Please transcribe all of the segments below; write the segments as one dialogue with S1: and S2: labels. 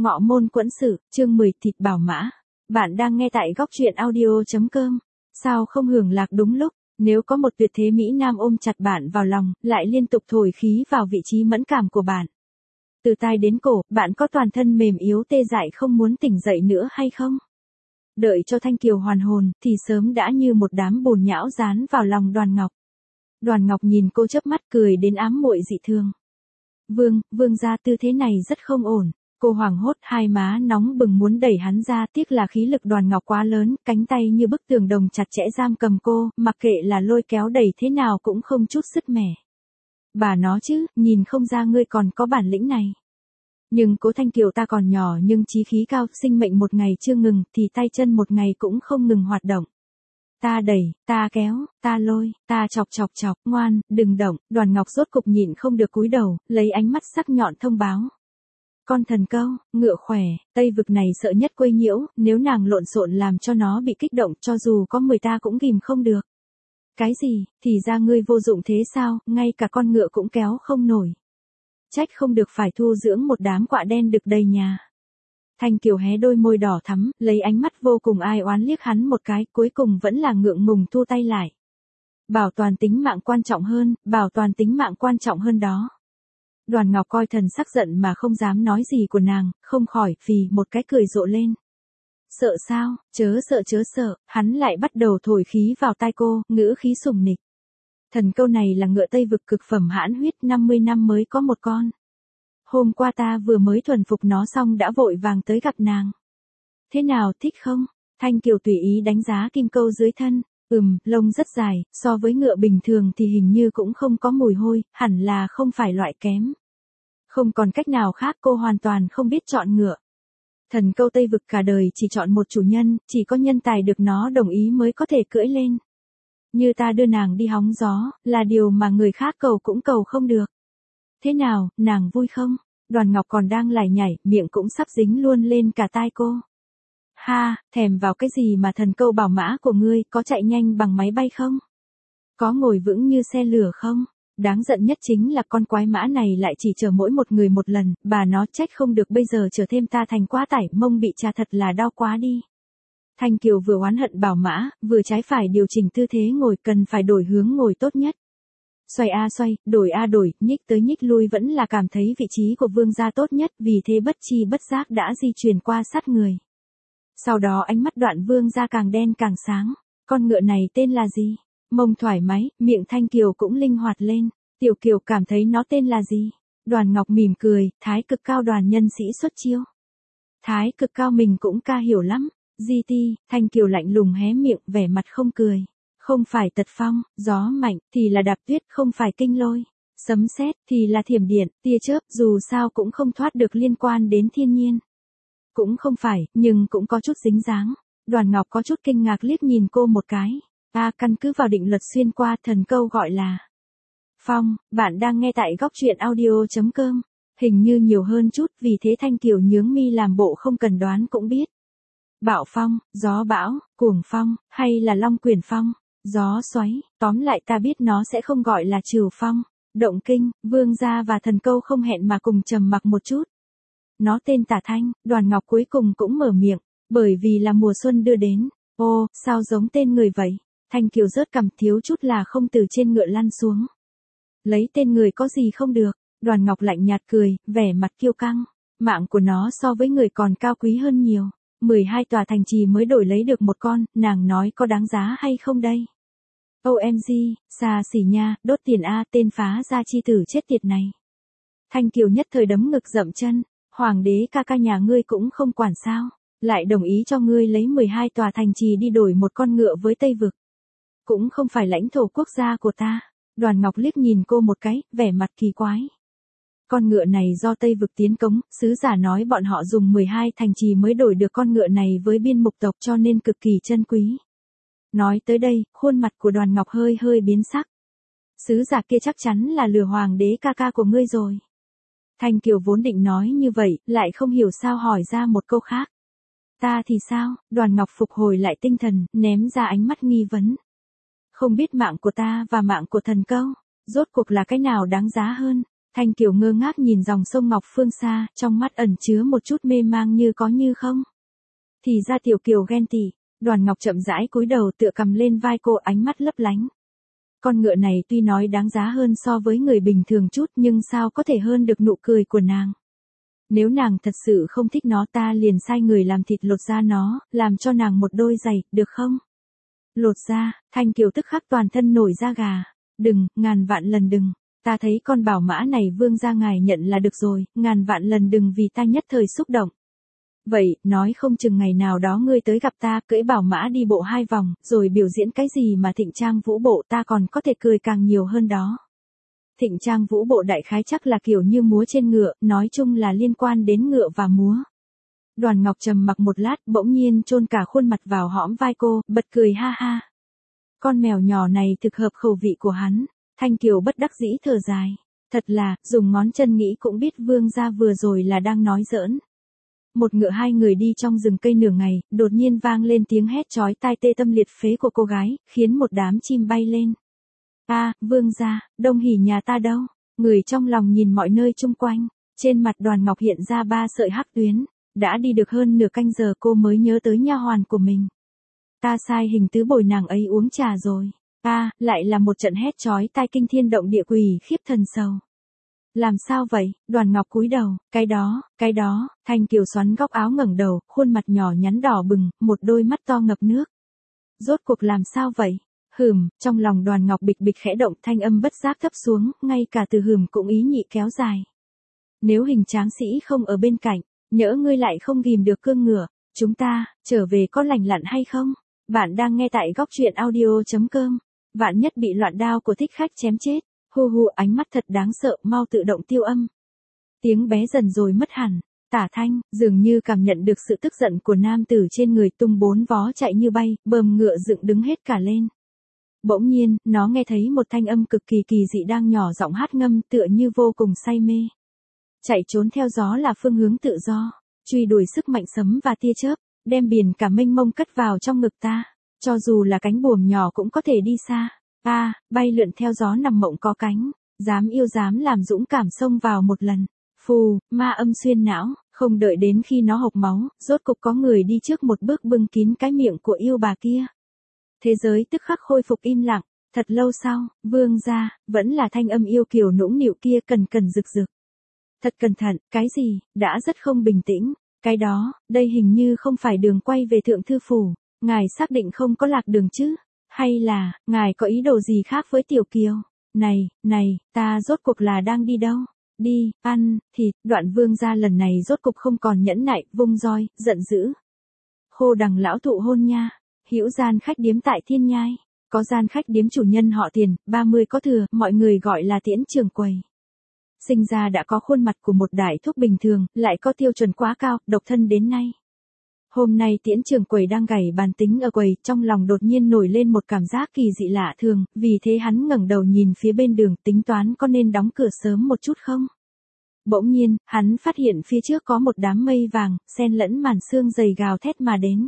S1: Ngọ môn quẫn sự, chương 10 thịt bảo mã. Bạn đang nghe tại góc truyện audio.com. Sao không hưởng lạc đúng lúc, nếu có một tuyệt thế Mỹ Nam ôm chặt bạn vào lòng, lại liên tục thổi khí vào vị trí mẫn cảm của bạn. Từ tai đến cổ, bạn có toàn thân mềm yếu tê dại không muốn tỉnh dậy nữa hay không? Đợi cho Thanh Kiều hoàn hồn, thì sớm đã như một đám bùn nhão dán vào lòng Đoàn Ngọc. Đoàn Ngọc nhìn cô chớp mắt cười đến ám muội dị thường. Vương gia tư thế này rất không ổn. Cô hoảng hốt, hai má nóng bừng muốn đẩy hắn ra, tiếc là khí lực Đoàn Ngọc quá lớn, cánh tay như bức tường đồng chặt chẽ giam cầm cô, mặc kệ là lôi kéo đẩy thế nào cũng không chút sứt mẻ. Bà nó chứ, nhìn không ra ngươi còn có bản lĩnh này. Nhưng Cố Thanh Kiều ta còn nhỏ nhưng chí khí cao, sinh mệnh một ngày chưa ngừng, thì tay chân một ngày cũng không ngừng hoạt động. Ta đẩy, ta kéo, ta lôi, ta chọc, ngoan, đừng động. Đoàn Ngọc rốt cục nhịn không được cúi đầu, lấy ánh mắt sắc nhọn thông báo. Con thần câu, ngựa khỏe, Tây vực này sợ nhất quấy nhiễu, nếu nàng lộn xộn làm cho nó bị kích động, cho dù có 10 ta cũng ghìm không được. Cái gì, thì ra ngươi vô dụng thế sao, ngay cả con ngựa cũng kéo không nổi. Trách không được phải thu dưỡng một đám quạ đen đực đầy nhà. Thanh Kiều hé đôi môi đỏ thắm, lấy ánh mắt vô cùng ai oán liếc hắn một cái, cuối cùng vẫn là ngượng ngùng thu tay lại. Bảo toàn tính mạng quan trọng hơn đó. Đoàn Ngọc coi thần sắc giận mà không dám nói gì của nàng, không khỏi phì một cái cười rộ lên. Sợ sao, chớ sợ, hắn lại bắt đầu thổi khí vào tai cô, ngữ khí sùng nịch. Thần câu này là ngựa Tây vực cực phẩm hãn huyết, 50 năm mới có một con. Hôm qua ta vừa mới thuần phục nó xong đã vội vàng tới gặp nàng. Thế nào, thích không? Thanh Kiều tùy ý đánh giá kim câu dưới thân. Lông rất dài, so với ngựa bình thường thì hình như cũng không có mùi hôi, hẳn là không phải loại kém. Không còn cách nào khác, cô hoàn toàn không biết chọn ngựa. Thần câu Tây vực cả đời chỉ chọn một chủ nhân, chỉ có nhân tài được nó đồng ý mới có thể cưỡi lên. Như ta đưa nàng đi hóng gió, là điều mà người khác cầu cũng cầu không được. Thế nào, nàng vui không? Đoàn Ngọc còn đang lải nhải, miệng cũng sắp dính luôn lên cả tai cô. Ha, thèm vào cái gì mà thần câu bảo mã của ngươi, có chạy nhanh bằng máy bay không? Có ngồi vững như xe lửa không? Đáng giận nhất chính là con quái mã này lại chỉ chở mỗi một người một lần, bà nó trách không được bây giờ chở thêm ta thành quá tải, mông bị tra thật là đau quá đi. Thanh Kiều vừa oán hận bảo mã, vừa trái phải điều chỉnh tư thế ngồi, cần phải đổi hướng ngồi tốt nhất. Xoay a xoay, đổi, nhích tới nhích lui vẫn là cảm thấy vị trí của vương gia tốt nhất, vì thế bất chi bất giác đã di chuyển qua sát người. Sau đó ánh mắt Đoạn vương gia càng đen càng sáng. Con ngựa này tên là gì? Mông thoải mái, miệng Thanh Kiều cũng linh hoạt lên. Tiểu Kiều cảm thấy nó tên là gì? Đoàn Ngọc mỉm cười, Thái Cực Cao đoàn nhân sĩ xuất chiêu. Thái Cực Cao mình cũng ca hiểu lắm. GT, Thanh Kiều lạnh lùng hé miệng, vẻ mặt không cười. Không phải tật phong, gió mạnh, thì là đạp tuyết, không phải kinh lôi. Sấm sét, thì là thiểm điện, tia chớp, dù sao cũng không thoát được liên quan đến thiên nhiên. Cũng không phải, nhưng cũng có chút dính dáng. Đoàn Ngọc có chút kinh ngạc liếc nhìn cô một cái. Căn cứ vào định luật xuyên qua, thần câu gọi là phong. Bạn đang nghe tại góc truyện audio.com. Hình như nhiều hơn chút, vì thế Thanh Kiều nhướng mi làm bộ không cần đoán cũng biết. Bạo phong, gió bão, cuồng phong, hay là long quyển phong, gió xoáy, tóm lại ta biết nó sẽ không gọi là trừu phong. Động kinh, vương gia và thần câu không hẹn mà cùng trầm mặc một chút. Nó tên Tả Thanh. Đoàn Ngọc cuối cùng cũng mở miệng, bởi vì là mùa xuân đưa đến. Ô, sao giống tên người vậy? Thanh Kiều rớt cằm, thiếu chút là không từ trên ngựa lăn xuống. Lấy tên người có gì không được? Đoàn Ngọc lạnh nhạt cười, vẻ mặt kiêu căng. Mạng của nó so với người còn cao quý hơn nhiều. 12 tòa thành trì mới đổi lấy được một con, nàng nói có đáng giá hay không đây? OMG, xa xỉ nha, đốt tiền tên phá gia chi tử chết tiệt này. Thanh Kiều nhất thời đấm ngực dậm chân. Hoàng đế ca nhà ngươi cũng không quản sao, lại đồng ý cho ngươi lấy 12 tòa thành trì đi đổi một con ngựa với Tây vực. Cũng không phải lãnh thổ quốc gia của ta. Đoàn Ngọc liếc nhìn cô một cái, vẻ mặt kỳ quái. Con ngựa này do Tây vực tiến cống, sứ giả nói bọn họ dùng 12 thành trì mới đổi được con ngựa này với biên mục tộc cho nên cực kỳ chân quý. Nói tới đây, khuôn mặt của Đoàn Ngọc hơi biến sắc. Sứ giả kia chắc chắn là lừa hoàng đế ca của ngươi rồi. Thanh Kiều vốn định nói như vậy, lại không hiểu sao hỏi ra một câu khác. Ta thì sao? Đoàn Ngọc phục hồi lại tinh thần, ném ra ánh mắt nghi vấn. Không biết mạng của ta và mạng của thần câu, rốt cuộc là cái nào đáng giá hơn? Thanh Kiều ngơ ngác nhìn dòng sông Ngọc phương xa, trong mắt ẩn chứa một chút mê mang như có như không. Thì ra Tiểu Kiều ghen tị. Đoàn Ngọc chậm rãi cúi đầu tựa cầm lên vai cô, ánh mắt lấp lánh. Con ngựa này tuy nói đáng giá hơn so với người bình thường chút, nhưng sao có thể hơn được nụ cười của nàng. Nếu nàng thật sự không thích nó, ta liền sai người làm thịt lột da nó, làm cho nàng một đôi giày, được không? Lột da, Thanh Kiều tức khắc toàn thân nổi da gà. Đừng, ngàn vạn lần đừng. Ta thấy con bảo mã này vương gia ngài nhận là được rồi, ngàn vạn lần đừng vì ta nhất thời xúc động. Vậy, nói không chừng ngày nào đó ngươi tới gặp ta, cưỡi bảo mã đi bộ 2 vòng, rồi biểu diễn cái gì mà thịnh trang vũ bộ, ta còn có thể cười càng nhiều hơn đó. Thịnh trang vũ bộ đại khái chắc là kiểu như múa trên ngựa, nói chung là liên quan đến ngựa và múa. Đoàn Ngọc trầm mặc một lát, bỗng nhiên chôn cả khuôn mặt vào hõm vai cô, bật cười ha ha. Con mèo nhỏ này thực hợp khẩu vị của hắn. Thanh Kiều bất đắc dĩ thở dài. Thật là, dùng ngón chân nghĩ cũng biết vương gia vừa rồi là đang nói giỡn. Một ngựa 2 người đi trong rừng cây nửa ngày, đột nhiên vang lên tiếng hét chói tai tê tâm liệt phế của cô gái, khiến một đám chim bay lên. Vương gia, Đông Hỉ nhà ta đâu? Người trong lòng nhìn mọi nơi chung quanh, trên mặt Đoàn Ngọc hiện ra 3 sợi hắc tuyến, đã đi được hơn nửa canh giờ cô mới nhớ tới nha hoàn của mình. Ta sai hình tứ bồi nàng ấy uống trà rồi. Lại là một trận hét chói tai kinh thiên động địa quỷ khiếp thần sầu. Làm sao vậy? Đoàn Ngọc cúi đầu, cái đó, Thanh Kiều xoắn góc áo ngẩng đầu, khuôn mặt nhỏ nhắn đỏ bừng, một đôi mắt to ngập nước. Rốt cuộc làm sao vậy? Trong lòng Đoàn Ngọc bịch bịch khẽ động, thanh âm bất giác thấp xuống, ngay cả từ cũng ý nhị kéo dài. Nếu Hình tráng sĩ không ở bên cạnh, nhỡ ngươi lại không ghìm được cương ngựa, chúng ta, trở về có lành lặn hay không? Bạn đang nghe tại góc truyện audio.com. Vạn nhất bị loạn đao của thích khách chém chết. Hu ánh mắt thật đáng sợ, mau tự động tiêu âm. Tiếng bé dần rồi mất hẳn. Tả Thanh, dường như cảm nhận được sự tức giận của nam tử trên người, tung 4 vó chạy như bay, bờm ngựa dựng đứng hết cả lên. Bỗng nhiên, nó nghe thấy một thanh âm cực kỳ kỳ dị đang nhỏ giọng hát ngâm, tựa như vô cùng say mê. Chạy trốn theo gió là phương hướng tự do, truy đuổi sức mạnh sấm và tia chớp, đem biển cả mênh mông cất vào trong ngực ta, cho dù là cánh buồm nhỏ cũng có thể đi xa. Bay lượn theo gió nằm mộng có cánh, dám yêu dám làm dũng cảm xông vào một lần. Phù, ma âm xuyên não, không đợi đến khi nó hộc máu, rốt cục có người đi trước một bước bưng kín cái miệng của yêu bà kia. Thế giới tức khắc khôi phục im lặng, thật lâu sau, vương gia, vẫn là thanh âm yêu kiều nũng nịu kia cần rực rực. Thật cẩn thận, cái gì, đã rất không bình tĩnh, cái đó, đây hình như không phải đường quay về Thượng Thư Phủ, ngài xác định không có lạc đường chứ, hay là, ngài có ý đồ gì khác với Tiểu Kiều, này, ta rốt cuộc là đang đi đâu, đi, ăn, thịt, Đoạn vương gia lần này rốt cục không còn nhẫn nại, vung roi, giận dữ. Khô Đằng lão thụ hôn nha, hữu gian khách điếm tại Thiên Nhai, có gian khách điếm chủ nhân họ Tiền, 30 có thừa, mọi người gọi là Tiễn Trường Quầy. Sinh ra đã có khuôn mặt của một đại thúc bình thường, lại có tiêu chuẩn quá cao, độc thân đến nay. Hôm nay Tiễn Trường Quầy đang gảy bàn tính ở quầy, trong lòng đột nhiên nổi lên một cảm giác kỳ dị lạ thường, vì thế hắn ngẩng đầu nhìn phía bên đường, tính toán có nên đóng cửa sớm một chút không. Bỗng nhiên, hắn phát hiện phía trước có một đám mây vàng, xen lẫn màn sương dày gào thét mà đến.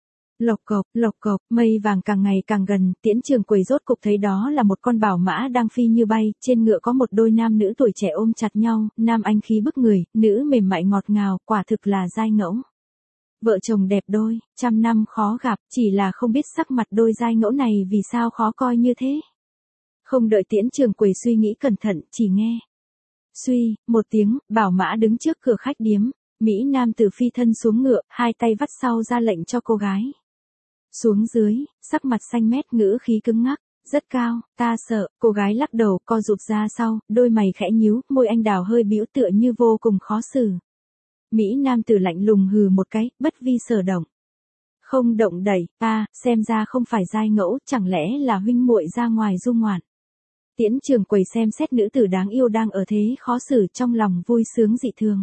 S1: Lộc cộc, mây vàng càng ngày càng gần, Tiễn Trường Quầy rốt cục thấy đó là một con bảo mã đang phi như bay, trên ngựa có một đôi nam nữ tuổi trẻ ôm chặt nhau, nam anh khí bức người, nữ mềm mại ngọt ngào, quả thực là giai ngẫu. Vợ chồng đẹp đôi, 100 năm khó gặp, chỉ là không biết sắc mặt đôi giai ngẫu này vì sao khó coi như thế. Không đợi Tiễn Trường Quầy suy nghĩ cẩn thận, chỉ nghe. Suy, một tiếng, bảo mã đứng trước cửa khách điếm, Mỹ nam tử phi thân xuống ngựa, hai tay vắt sau ra lệnh cho cô gái. Xuống dưới, sắc mặt xanh mét, ngữ khí cứng ngắc, rất cao, ta sợ, cô gái lắc đầu, co rụt ra sau, đôi mày khẽ nhíu, môi anh đào hơi bĩu tựa như vô cùng khó xử. Mỹ nam tử lạnh lùng hừ một cái, bất vi sở động. Không động đẩy, xem ra không phải giai ngẫu, chẳng lẽ là huynh muội ra ngoài du ngoạn. Tiễn Trường Quầy xem xét nữ tử đáng yêu đang ở thế khó xử, trong lòng vui sướng dị thường.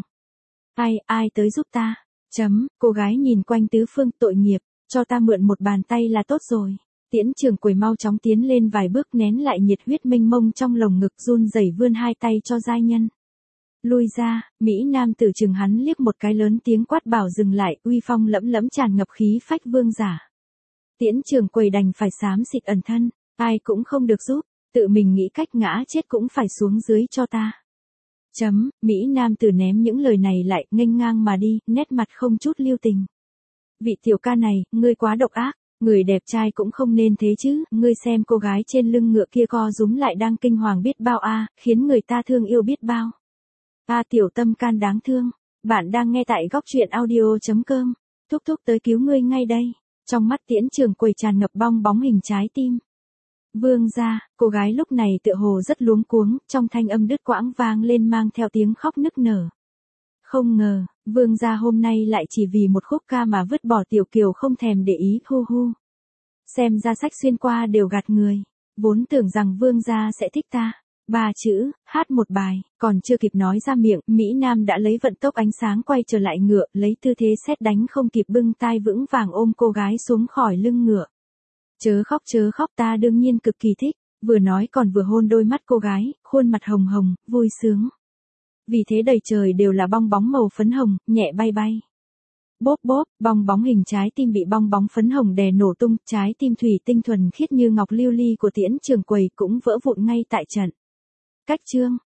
S1: Ai tới giúp ta? Cô gái nhìn quanh tứ phương, tội nghiệp, cho ta mượn một bàn tay là tốt rồi. Tiễn Trường Quầy mau chóng tiến lên vài bước, nén lại nhiệt huyết mênh mông trong lồng ngực, run rẩy vươn hai tay cho giai nhân. Lui ra, Mỹ nam tử chừng hắn liếc một cái, lớn tiếng quát bảo dừng lại, uy phong lẫm lẫm tràn ngập khí phách vương giả. Tiễn Trường Quầy đành phải xám xịt ẩn thân, ai cũng không được giúp, tự mình nghĩ cách ngã chết cũng phải xuống dưới cho ta. Mỹ nam tử ném những lời này lại, nghênh ngang mà đi, nét mặt không chút lưu tình. Vị tiểu ca này, ngươi quá độc ác, người đẹp trai cũng không nên thế chứ, ngươi xem cô gái trên lưng ngựa kia co rúm lại đang kinh hoàng biết bao khiến người ta thương yêu biết bao. Tiểu tâm can đáng thương, bạn đang nghe tại góc truyện audio.com, thúc thúc tới cứu ngươi ngay đây. Trong mắt Tiễn Trường Quầy tràn ngập bong bóng hình trái tim. Vương gia, cô gái lúc này tựa hồ rất luống cuống, trong thanh âm đứt quãng vang lên mang theo tiếng khóc nức nở. Không ngờ, vương gia hôm nay lại chỉ vì một khúc ca mà vứt bỏ tiểu kiều không thèm để ý, hu hu. Xem ra sách xuyên qua đều gạt người, vốn tưởng rằng vương gia sẽ thích ta. 3 chữ, hát một bài, còn chưa kịp nói ra miệng, Mỹ Nam đã lấy vận tốc ánh sáng quay trở lại ngựa, lấy tư thế sét đánh không kịp bưng tai vững vàng ôm cô gái xuống khỏi lưng ngựa. Chớ khóc, ta đương nhiên cực kỳ thích, vừa nói còn vừa hôn đôi mắt cô gái, khuôn mặt hồng hồng, vui sướng. Vì thế đầy trời đều là bong bóng màu phấn hồng, nhẹ bay bay. Bốp bốp, bong bóng hình trái tim bị bong bóng phấn hồng đè nổ tung, trái tim thủy tinh thuần khiết như ngọc lưu ly của Tiễn Trường Quầy cũng vỡ vụn ngay tại trận. Cách chương